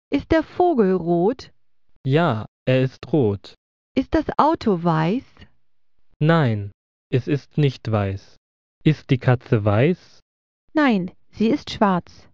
Ist der Vogel rot? Ja, er ist rot. Ist das Auto weiß? Nein, es ist nicht weiß. Ist die Katze weiß? Nein, sie ist schwarz.